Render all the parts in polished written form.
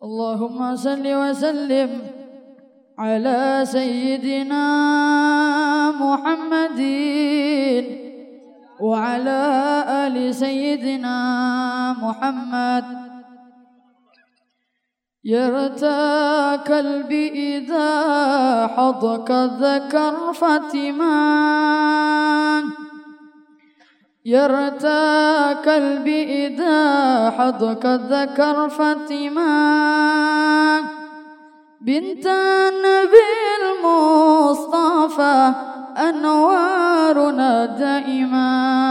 اللهم صل وسلم على سيدنا محمد وعلى آل سيدنا محمد. يرتى قلبي إذا حضك الذكر فاتما، يرتى قلبي إذا حضك الذكر فاتما. بنت النبي المصطفى أنوارنا دائما،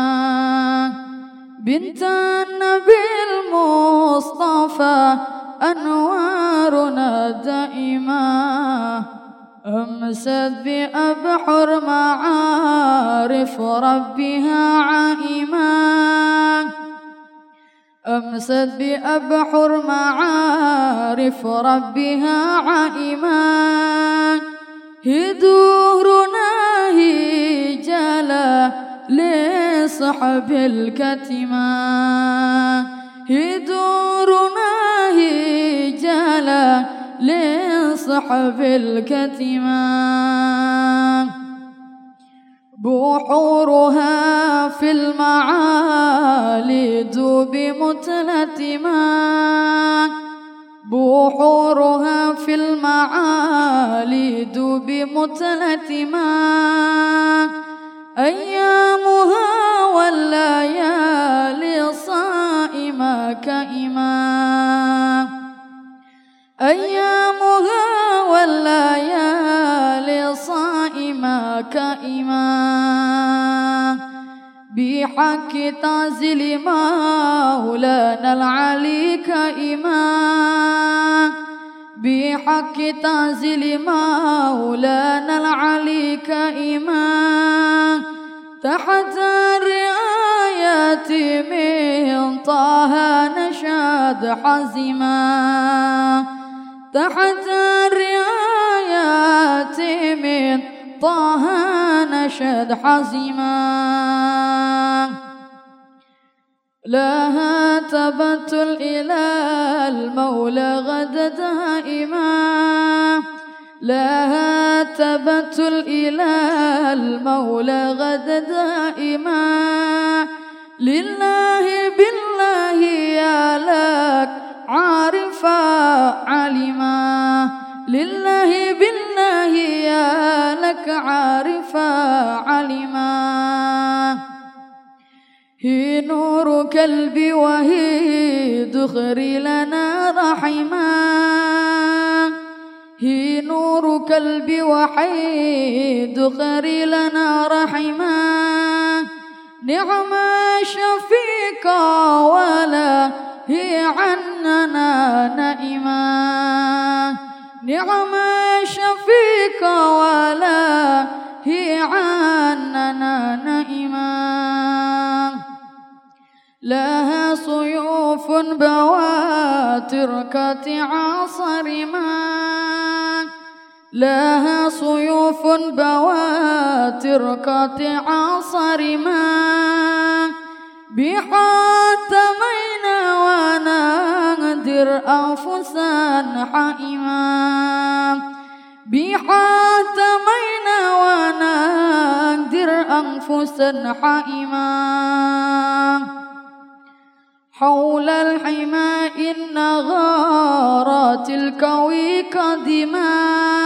بنت النبي المصطفى أنوارنا دائما. أمست بأبحر معارف ربها عائما، أمست بأبحر معارف ربها عائما. هدورنا هجالا لصحب الكتما، هدورنا هجالا لصحب الكتما. بحورها في المعالي دوب متلتما، بحورها في المعالي دوب متلتما. أيامها والليالي صائمة كائما، أيامها والليالي صائمة كائما. بحق تعزل مولانا العلي كائما، بحق تعزل مولانا العلي كائما. تحت الرعاية من طه نشاد حزما، تحت الرعاية من طه نشاد حزما. لها تبتل إلى المولى غدا دائما، لها تبتل إلى المولى غدا دائما. لله بالله يا لك عارفا علما، لله بالله يا لك عارفا علما. هي نور كلبي وهي دخري لنا رحما، هي نور كلبي وحي دخري لنا رحما. نعم شفيق ولا هي عننا نائما، نعم شفيق ولا هي عننا نائما. لها صيوف بواتر قاطعة صرما، لها صيوف بواتر قاطعة صرما. بحاتمينا ونقدر أنفسا حائما، بحاتمينا ونقدر أنفسا حائما. حول الحمى إن غارات الكوي قدما،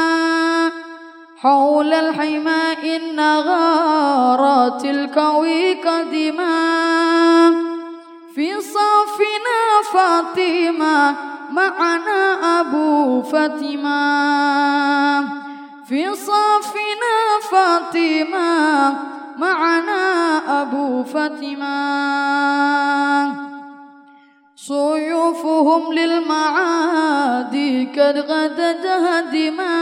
حول الحمى إن غارات الكوي قدما. في صفنا فاطمة معنا أبو فاطمة، في صفنا فاطمة معنا أبو فاطمة. سيوفهم للمعادي قد غدت هدما،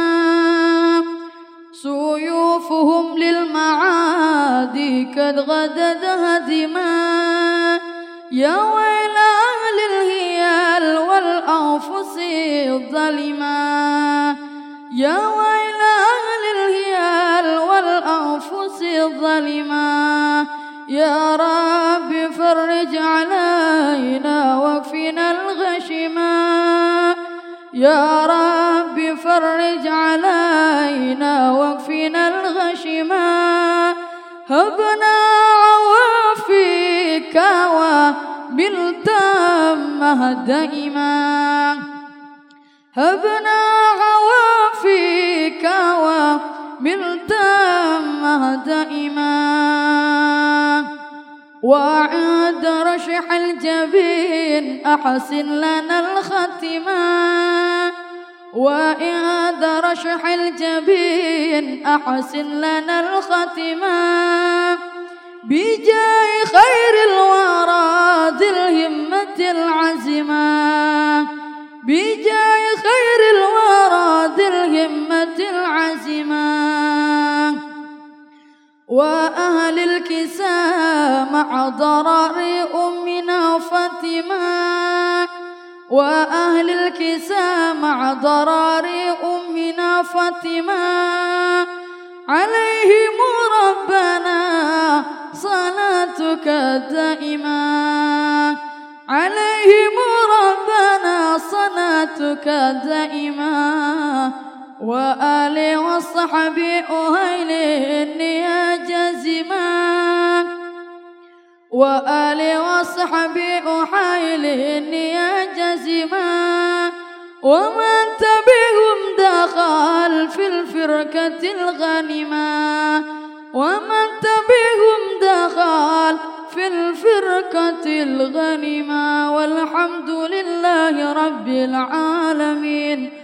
سيوفهم للمعادي قد غدت هدما. يا ويل أهل الهيال والأنفس الظلما، يا ويل أهل الهيال والأنفس الظلما. يا رب فرج علينا واكفنا الغشما، يا رب فرج علينا واكفنا الغشما هبنا عوافيك وبالتامة دائما هبنا عوافيك وبالتامة دائما وعند رشح الجبين أحسن لنا الختمة وعند رشح الجبين أحسن لنا الختمة بجاه خير الورى ذي الهمة العزمة بجاه خير الورى ذي الهمة العزمة وأهل الكساء مع ضرر أمنا فاطمة وأهل الكساء مع ضرر أمنا فاطمة عليهم ربنا صلاتك دائما عليهم ربنا صلاتك دائما وآل وصحب أهيل يا جزما وآل وصحب أهيل يا جزما ومن تبعهم دخل في الفرقة الغنيمة ومن تبعهم دخل في الفرقة الغنيمة والحمد لله رب العالمين